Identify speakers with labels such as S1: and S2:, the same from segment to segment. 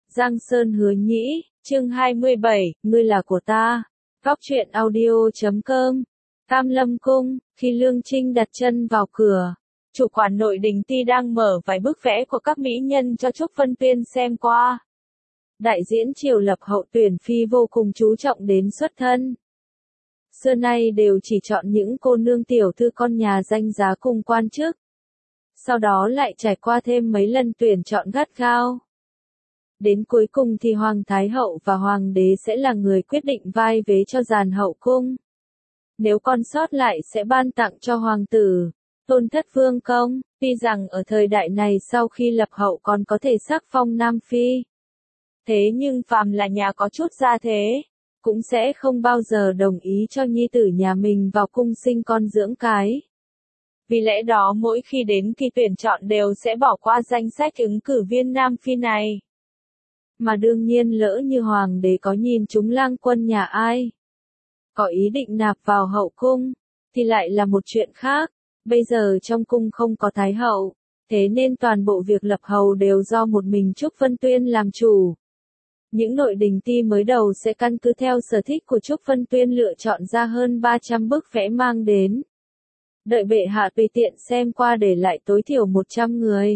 S1: Giang Sơn Hứa Nhĩ, chương 27, ngươi là của ta. Góc truyện audio.com. Cam Lâm Cung, khi Lương Trinh đặt chân vào cửa, chủ quản Nội Đình Ti đang mở vài bức vẽ của các mỹ nhân cho Trúc Vân Tuyên xem qua. Đại diễn Triều Lập hậu tuyển phi vô cùng chú trọng đến xuất thân. Xưa nay đều chỉ chọn những cô nương tiểu thư con nhà danh giá cùng quan chức. Sau đó lại trải qua thêm mấy lần tuyển chọn gắt gao. Đến cuối cùng thì Hoàng Thái Hậu và Hoàng đế sẽ là người quyết định vai vế cho dàn hậu cung. Nếu còn sót lại sẽ ban tặng cho Hoàng tử, Tôn Thất Vương công, tuy rằng ở thời đại này sau khi lập hậu còn có thể sắc phong Nam Phi. Thế nhưng phàm là nhà có chút gia thế, cũng sẽ không bao giờ đồng ý cho nhi tử nhà mình vào cung sinh con dưỡng cái. Vì lẽ đó mỗi khi đến kỳ tuyển chọn đều sẽ bỏ qua danh sách ứng cử viên Nam Phi này. Mà đương nhiên lỡ như Hoàng đế có nhìn chúng lang quân nhà ai, có ý định nạp vào hậu cung, thì lại là một chuyện khác. Bây giờ trong cung không có Thái Hậu, thế nên toàn bộ việc lập hầu đều do một mình Trúc Vân Tuyên làm chủ. Những Nội Đình Ti mới đầu sẽ căn cứ theo sở thích của Trúc Vân Tuyên lựa chọn ra hơn 300 bức vẽ mang đến. Đợi bệ hạ tùy tiện xem qua để lại tối thiểu 100 người.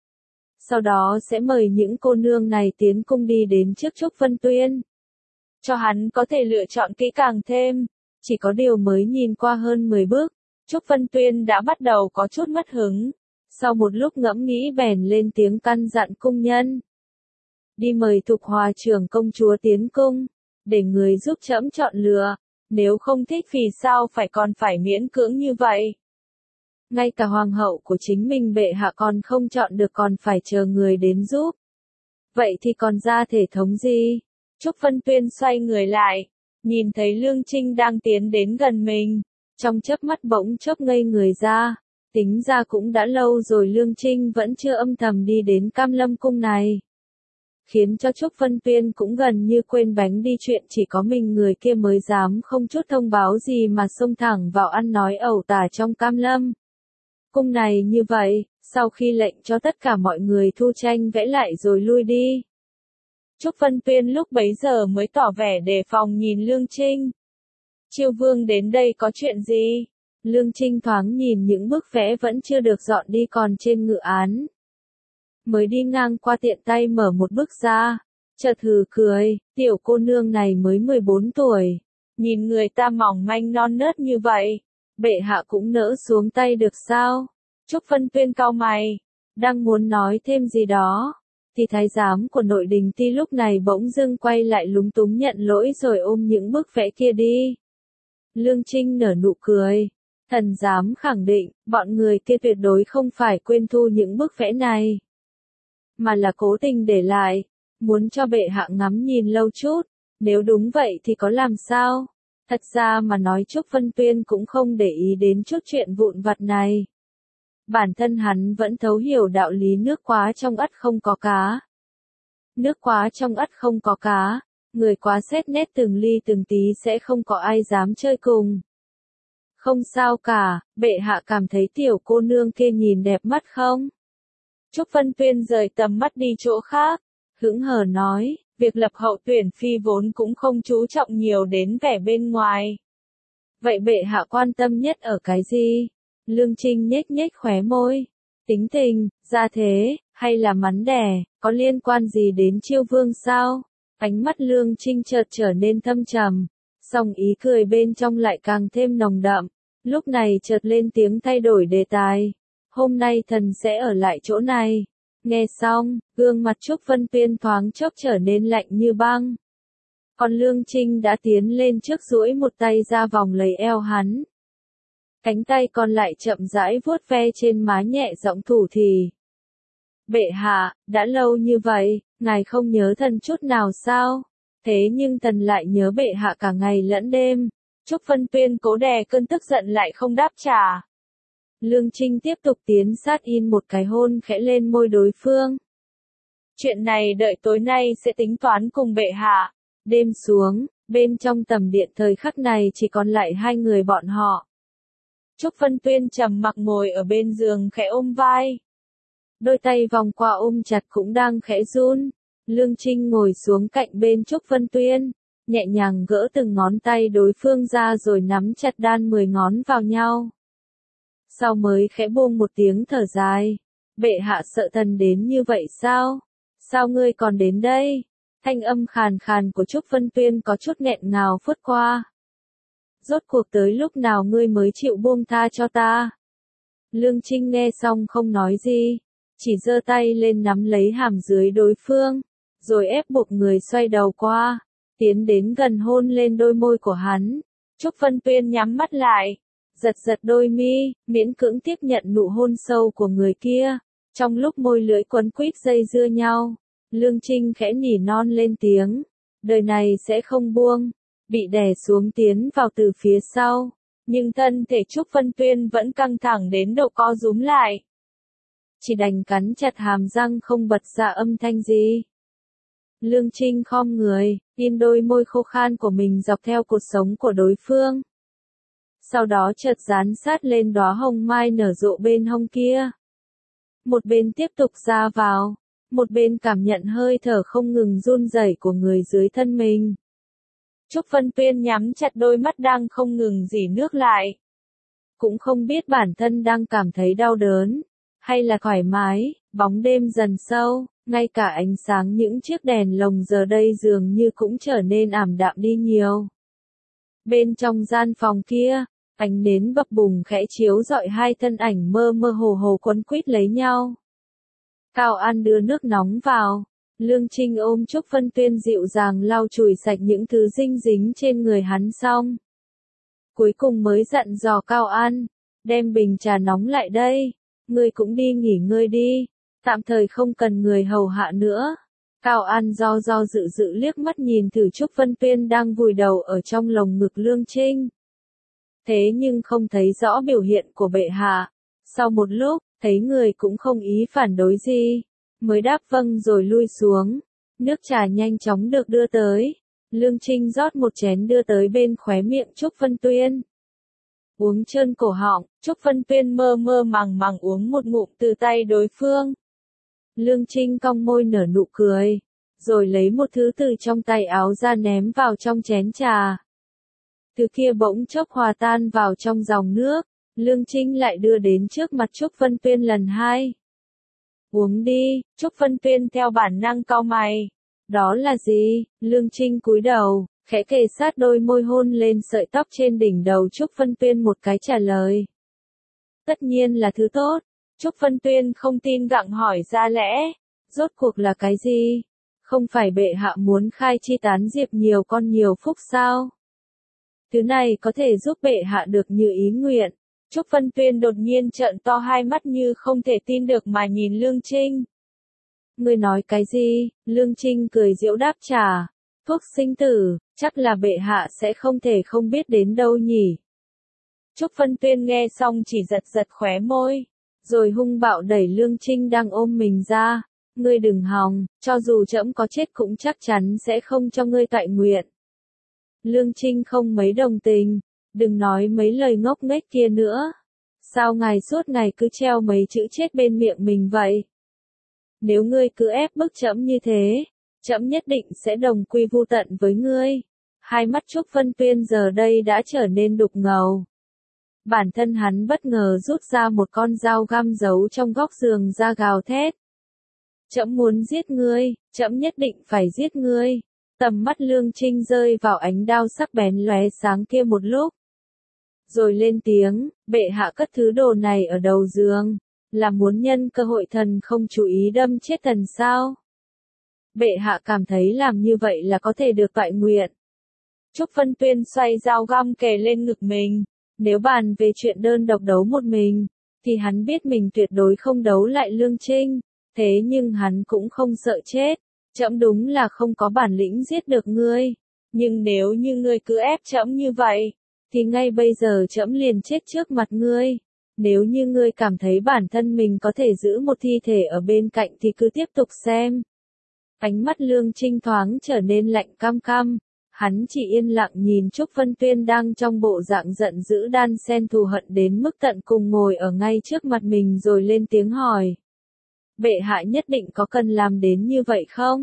S1: Sau đó sẽ mời những cô nương này tiến cung đi đến trước Trúc Vân Tuyên, cho hắn có thể lựa chọn kỹ càng thêm. Chỉ có điều mới nhìn qua hơn 10 bước, Trúc Vân Tuyên đã bắt đầu có chút mất hứng. Sau một lúc ngẫm nghĩ bèn lên tiếng căn dặn cung nhân. Đi mời Thục Hòa trưởng công chúa tiến cung, để người giúp trẫm chọn lựa, nếu không thích vì sao còn phải miễn cưỡng như vậy. Ngay cả hoàng hậu của chính mình bệ hạ còn không chọn được còn phải chờ người đến giúp. Vậy thì còn ra thể thống gì? Trúc Vân Tuyên xoay người lại, nhìn thấy Lương Trinh đang tiến đến gần mình, trong chớp mắt bỗng chốc ngây người ra. Tính ra cũng đã lâu rồi Lương Trinh vẫn chưa âm thầm đi đến Cam Lâm Cung này. Khiến cho Trúc Vân Tuyên cũng gần như quên bánh đi chuyện chỉ có mình người kia mới dám không chút thông báo gì mà xông thẳng vào ăn nói ẩu tả trong Cam Lâm Cung này như vậy, sau khi lệnh cho tất cả mọi người thu tranh vẽ lại rồi lui đi. Trúc Vân Tuyên lúc bấy giờ mới tỏ vẻ đề phòng nhìn Lương Trinh. Chiêu vương đến đây có chuyện gì? Lương Trinh thoáng nhìn những bức vẽ vẫn chưa được dọn đi còn trên ngự án. Mới đi ngang qua tiện tay mở một bức ra, chợt hừ cười, tiểu cô nương này mới 14 tuổi. Nhìn người ta mỏng manh non nớt như vậy, bệ hạ cũng nỡ xuống tay được sao? Trúc Vân Tuyên cau mày, đang muốn nói thêm gì đó, thì thái giám của Nội Đình Ti lúc này bỗng dưng quay lại lúng túng nhận lỗi rồi ôm những bức vẽ kia đi. Lương Trinh nở nụ cười, thần dám khẳng định, bọn người kia tuyệt đối không phải quên thu những bức vẽ này, mà là cố tình để lại, muốn cho bệ hạ ngắm nhìn lâu chút. Nếu đúng vậy thì có làm sao? Thật ra mà nói Trúc Vân Tuyên cũng không để ý đến chút chuyện vụn vặt này. Bản thân hắn vẫn thấu hiểu đạo lý nước quá trong ắt không có cá. Nước quá trong ắt không có cá, người quá xét nét từng ly từng tí sẽ không có ai dám chơi cùng. Không sao cả, bệ hạ cảm thấy tiểu cô nương kia nhìn đẹp mắt không? Trúc Vân Tuyên rời tầm mắt đi chỗ khác, hững hờ nói, việc lập hậu tuyển phi vốn cũng không chú trọng nhiều đến vẻ bên ngoài. Vậy bệ hạ quan tâm nhất ở cái gì? Lương Trinh nhếch nhếch khóe môi. Tính tình, gia thế, hay là mắn đẻ, có liên quan gì đến chiêu vương sao? Ánh mắt Lương Trinh chợt trở nên thâm trầm, song ý cười bên trong lại càng thêm nồng đậm. Lúc này chợt lên tiếng thay đổi đề tài. Hôm nay thần sẽ ở lại chỗ này. Nghe xong, gương mặt Trúc Vân Tuyên thoáng chốc trở nên lạnh như băng. Còn Lương Trinh đã tiến lên trước duỗi một tay ra vòng lấy eo hắn. Cánh tay còn lại chậm rãi vuốt ve trên má nhẹ giọng thủ thì. Bệ hạ, đã lâu như vậy, ngài không nhớ thần chút nào sao? Thế nhưng thần lại nhớ bệ hạ cả ngày lẫn đêm. Trúc Vân Tuyên cố đè cơn tức giận lại không đáp trả. Lương Trinh tiếp tục tiến sát in một cái hôn khẽ lên môi đối phương. Chuyện này đợi tối nay sẽ tính toán cùng bệ hạ. Đêm xuống, bên trong tầm điện thời khắc này chỉ còn lại hai người bọn họ. Trúc Vân Tuyên trầm mặc ngồi ở bên giường khẽ ôm vai. Đôi tay vòng qua ôm chặt cũng đang khẽ run. Lương Trinh ngồi xuống cạnh bên Trúc Vân Tuyên, nhẹ nhàng gỡ từng ngón tay đối phương ra rồi nắm chặt đan 10 ngón vào nhau. Sau mới khẽ buông một tiếng thở dài. Bệ hạ sợ thần đến như vậy sao? Sao ngươi còn đến đây? Thanh âm khàn khàn của Trúc Vân Tuyên có chút nghẹn ngào phớt qua. Rốt cuộc tới lúc nào ngươi mới chịu buông tha cho ta? Lương Trinh nghe xong không nói gì, chỉ giơ tay lên nắm lấy hàm dưới đối phương, rồi ép buộc người xoay đầu qua, tiến đến gần hôn lên đôi môi của hắn. Trúc Vân Tuyên nhắm mắt lại, giật giật đôi mi, miễn cưỡng tiếp nhận nụ hôn sâu của người kia. Trong lúc môi lưỡi quấn quýt dây dưa nhau, Lương Trinh khẽ nỉ non lên tiếng, đời này sẽ không buông, bị đè xuống tiến vào từ phía sau, nhưng thân thể Trúc Vân Tuyên vẫn căng thẳng đến độ co rúm lại. Chỉ đành cắn chặt hàm răng không bật ra âm thanh gì. Lương Trinh khom người, in đôi môi khô khan của mình dọc theo cột sống của đối phương. Sau đó chợt dán sát lên đóa hồng mai nở rộ bên hông kia. Một bên tiếp tục ra vào, một bên cảm nhận hơi thở không ngừng run rẩy của người dưới thân mình. Trúc Vân Tuyên nhắm chặt đôi mắt đang không ngừng rỉ nước lại. Cũng không biết bản thân đang cảm thấy đau đớn, hay là thoải mái. Bóng đêm dần sâu, ngay cả ánh sáng những chiếc đèn lồng giờ đây dường như cũng trở nên ảm đạm đi nhiều. Bên trong gian phòng kia, ánh nến bập bùng khẽ chiếu rọi hai thân ảnh mơ mơ hồ hồ quấn quýt lấy nhau. Cao An đưa nước nóng vào, Lương Trinh ôm Trúc Vân Tuyên dịu dàng lau chùi sạch những thứ dinh dính trên người hắn xong. Cuối cùng mới dặn dò Cao An, đem bình trà nóng lại đây, ngươi cũng đi nghỉ ngơi đi, tạm thời không cần người hầu hạ nữa. Cao An do dự liếc mắt nhìn thử Trúc Vân Tuyên đang vùi đầu ở trong lồng ngực Lương Trinh. Thế nhưng không thấy rõ biểu hiện của bệ hạ. Sau một lúc, thấy người cũng không ý phản đối gì, mới đáp vâng rồi lui xuống. Nước trà nhanh chóng được đưa tới. Lương Trinh rót một chén đưa tới bên khóe miệng Trúc Vân Tuyên. Uống trơn cổ họng, Trúc Vân Tuyên mơ mơ màng màng uống một ngụm từ tay đối phương. Lương Trinh cong môi nở nụ cười, rồi lấy một thứ từ trong tay áo ra ném vào trong chén trà. Thứ kia bỗng chốc hòa tan vào trong dòng nước, Lương Trinh lại đưa đến trước mặt Trúc Vân Tuyên lần hai. Uống đi, Trúc Vân Tuyên theo bản năng cau mày. Đó là gì? Lương Trinh cúi đầu, khẽ kề sát đôi môi hôn lên sợi tóc trên đỉnh đầu Trúc Vân Tuyên một cái trả lời. Tất nhiên là thứ tốt. Trúc Vân Tuyên không tin gặng hỏi ra lẽ. Rốt cuộc là cái gì? Không phải bệ hạ muốn khai chi tán diệp nhiều con nhiều phúc sao? Thứ này có thể giúp bệ hạ được như ý nguyện. Trúc Vân Tuyên đột nhiên trợn to hai mắt như không thể tin được mà nhìn Lương Trinh. Ngươi nói cái gì? Lương Trinh cười giễu đáp trả. Thuốc sinh tử, chắc là bệ hạ sẽ không thể không biết đến đâu nhỉ. Trúc Vân Tuyên nghe xong chỉ giật giật khóe môi, rồi hung bạo đẩy Lương Trinh đang ôm mình ra. Ngươi đừng hòng, cho dù trẫm có chết cũng chắc chắn sẽ không cho ngươi toại nguyện. Lương Trinh không mấy đồng tình, đừng nói mấy lời ngốc nghếch kia nữa. Sao ngài suốt ngày cứ treo mấy chữ chết bên miệng mình vậy? Nếu ngươi cứ ép bức trẫm như thế, trẫm nhất định sẽ đồng quy vu tận với ngươi. Hai mắt Trúc Vân Tuyên giờ đây đã trở nên đục ngầu. Bản thân hắn bất ngờ rút ra một con dao găm giấu trong góc giường ra gào thét. Trẫm muốn giết ngươi, trẫm nhất định phải giết ngươi. Tầm mắt Lương Trinh rơi vào ánh đao sắc bén lóe sáng kia một lúc. Rồi lên tiếng, bệ hạ cất thứ đồ này ở đầu giường, là muốn nhân cơ hội thần không chú ý đâm chết thần sao? Bệ hạ cảm thấy làm như vậy là có thể được toại nguyện. Trúc Vân Tuyên xoay dao găm kề lên ngực mình, nếu bàn về chuyện đơn độc đấu một mình, thì hắn biết mình tuyệt đối không đấu lại Lương Trinh, thế nhưng hắn cũng không sợ chết. Trẫm đúng là không có bản lĩnh giết được ngươi, nhưng nếu như ngươi cứ ép trẫm như vậy, thì ngay bây giờ trẫm liền chết trước mặt ngươi. Nếu như ngươi cảm thấy bản thân mình có thể giữ một thi thể ở bên cạnh thì cứ tiếp tục xem. Ánh mắt Lương Trinh thoáng trở nên lạnh căm căm, hắn chỉ yên lặng nhìn Trúc Vân Tuyên đang trong bộ dạng giận dữ đan xen thù hận đến mức tận cùng ngồi ở ngay trước mặt mình rồi lên tiếng hỏi. Bệ hạ nhất định có cần làm đến như vậy không?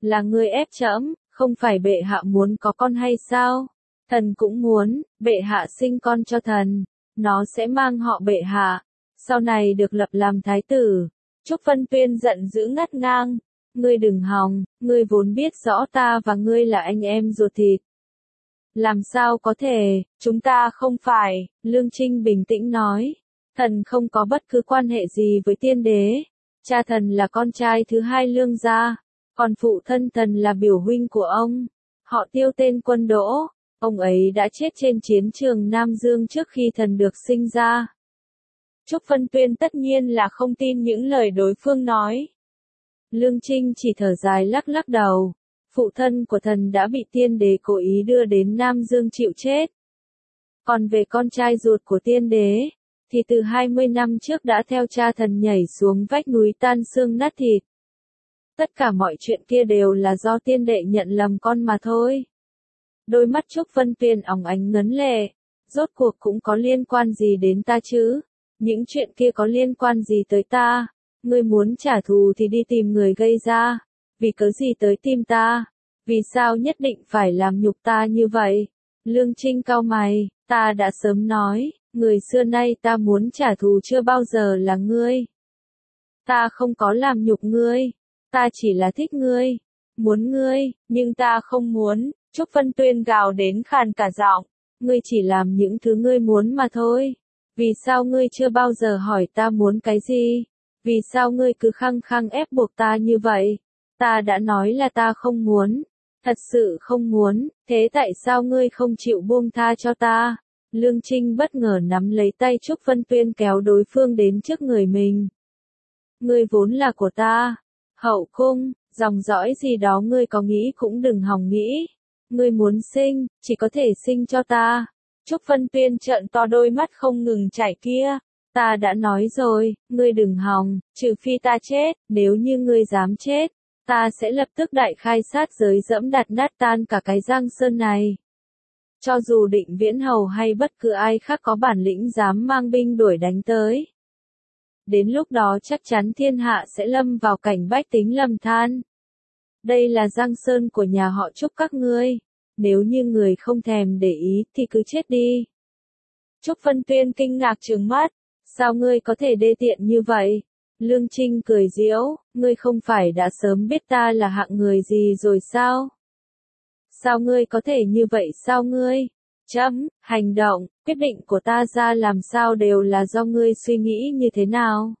S1: Là ngươi ép trẫm, không phải bệ hạ muốn có con hay sao? Thần cũng muốn, bệ hạ sinh con cho thần, nó sẽ mang họ bệ hạ, sau này được lập làm thái tử. Trúc Vân Tuyên giận dữ ngắt ngang, ngươi đừng hòng, ngươi vốn biết rõ ta và ngươi là anh em ruột thịt. Làm sao có thể, chúng ta không phải, Lương Trinh bình tĩnh nói. Thần không có bất cứ quan hệ gì với tiên đế. Cha thần là con trai thứ hai Lương gia, còn phụ thân thần là biểu huynh của ông. Họ Tiêu tên Quân Đỗ, ông ấy đã chết trên chiến trường Nam Dương trước khi thần được sinh ra. Trúc Vân Tuyên tất nhiên là không tin những lời đối phương nói. Lương Trinh chỉ thở dài lắc lắc đầu. Phụ thân của thần đã bị tiên đế cố ý đưa đến Nam Dương chịu chết. Còn về con trai ruột của tiên đế, thì từ 20 năm trước đã theo cha thần nhảy xuống vách núi tan xương nát thịt. Tất cả mọi chuyện kia đều là do tiên đệ nhận lầm con mà thôi. Đôi mắt Trúc Vân Tuyên óng ánh ngấn lệ. Rốt cuộc cũng có liên quan gì đến ta chứ? Những chuyện kia có liên quan gì tới ta? Ngươi muốn trả thù thì đi tìm người gây ra. Vì cớ gì tới tìm ta? Vì sao nhất định phải làm nhục ta như vậy? Lương Trinh cau mày, ta đã sớm nói, người xưa nay ta muốn trả thù chưa bao giờ là ngươi. Ta không có làm nhục ngươi, ta chỉ là thích ngươi, muốn ngươi, nhưng ta không muốn. Trúc Vân Tuyên gào đến khàn cả giọng, ngươi chỉ làm những thứ ngươi muốn mà thôi. Vì sao ngươi chưa bao giờ hỏi ta muốn cái gì? Vì sao ngươi cứ khăng khăng ép buộc ta như vậy? Ta đã nói là ta không muốn. Thật sự không muốn, thế tại sao ngươi không chịu buông tha cho ta? Lương Trinh bất ngờ nắm lấy tay Trúc Vân Tuyên kéo đối phương đến trước người mình. Ngươi vốn là của ta. Hậu cung, dòng dõi gì đó ngươi có nghĩ cũng đừng hòng nghĩ. Ngươi muốn sinh, chỉ có thể sinh cho ta. Trúc Vân Tuyên trợn to đôi mắt không ngừng chảy kia. Ta đã nói rồi, ngươi đừng hòng, trừ phi ta chết, nếu như ngươi dám chết, ta sẽ lập tức đại khai sát giới dẫm đạp nát tan cả cái Giang Sơn này. Cho dù Định Viễn Hầu hay bất cứ ai khác có bản lĩnh dám mang binh đuổi đánh tới. Đến lúc đó chắc chắn thiên hạ sẽ lâm vào cảnh bách tính lầm than. Đây là Giang Sơn của nhà họ Trúc các ngươi. Nếu như người không thèm để ý thì cứ chết đi. Trúc Vân Tuyên kinh ngạc trừng mắt. Sao ngươi có thể đê tiện như vậy? Lương Trinh cười giễu, ngươi không phải đã sớm biết ta là hạng người gì rồi sao? Sao ngươi có thể như vậy sao ngươi? Hành động, quyết định của ta ra làm sao đều là do ngươi suy nghĩ như thế nào?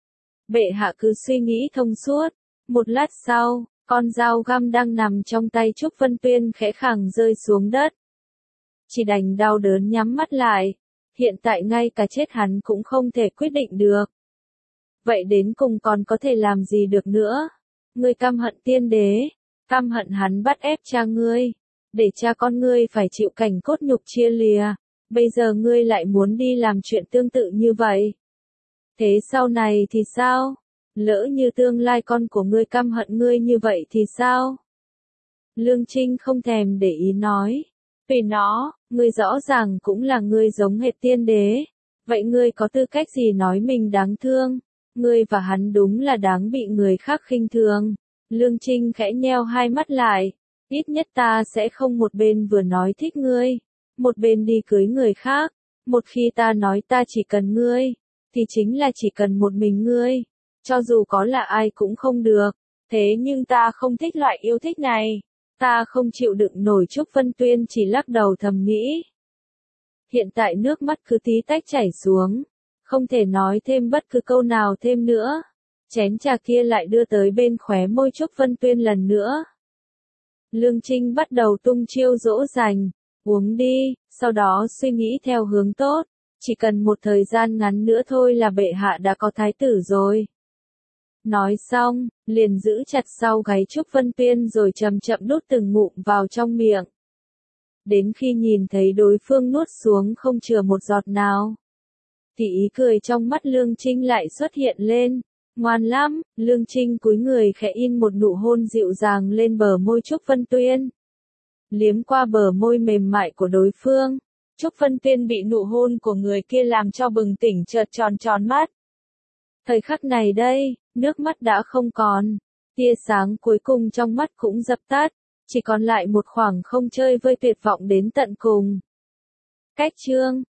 S1: Bệ hạ cứ suy nghĩ thông suốt. Một lát sau, con dao găm đang nằm trong tay Trúc Vân Tuyên khẽ khàng rơi xuống đất. Chỉ đành đau đớn nhắm mắt lại. Hiện tại ngay cả chết hắn cũng không thể quyết định được. Vậy đến cùng còn có thể làm gì được nữa? Ngươi căm hận tiên đế, căm hận hắn bắt ép cha ngươi, để cha con ngươi phải chịu cảnh cốt nhục chia lìa. Bây giờ ngươi lại muốn đi làm chuyện tương tự như vậy. Thế sau này thì sao? Lỡ như tương lai con của ngươi căm hận ngươi như vậy thì sao? Lương Trinh không thèm để ý nói. Vì nó, ngươi rõ ràng cũng là ngươi giống hệt tiên đế. Vậy ngươi có tư cách gì nói mình đáng thương? Ngươi và hắn đúng là đáng bị người khác khinh thường. Lương Trinh khẽ nheo hai mắt lại. Ít nhất ta sẽ không một bên vừa nói thích ngươi, một bên đi cưới người khác. Một khi ta nói ta chỉ cần ngươi, thì chính là chỉ cần một mình ngươi. Cho dù có là ai cũng không được. Thế nhưng ta không thích loại yêu thích này. Ta không chịu đựng nổi. Trúc Vân Tuyên chỉ lắc đầu thầm nghĩ. Hiện tại nước mắt cứ tí tách chảy xuống. Không thể nói thêm bất cứ câu nào thêm nữa. Chén trà kia lại đưa tới bên khóe môi Trúc Vân Tuyên lần nữa. Lương Trinh bắt đầu tung chiêu dỗ dành. Uống đi, sau đó suy nghĩ theo hướng tốt. Chỉ cần một thời gian ngắn nữa thôi là bệ hạ đã có thái tử rồi. Nói xong, liền giữ chặt sau gáy Trúc Vân Tuyên rồi chậm chậm đút từng ngụm vào trong miệng. Đến khi nhìn thấy đối phương nuốt xuống không chừa một giọt nào, thì ý cười trong mắt Lương Trinh lại xuất hiện lên. Ngoan lắm, Lương Trinh cúi người khẽ in một nụ hôn dịu dàng lên bờ môi Trúc Vân Tuyên. Liếm qua bờ môi mềm mại của đối phương, Trúc Vân Tuyên bị nụ hôn của người kia làm cho bừng tỉnh chợt tròn tròn mắt. Thời khắc này đây, nước mắt đã không còn, Tia sáng cuối cùng trong mắt cũng dập tắt, chỉ còn lại một khoảng không chơi vơi tuyệt vọng đến tận cùng. Cách chương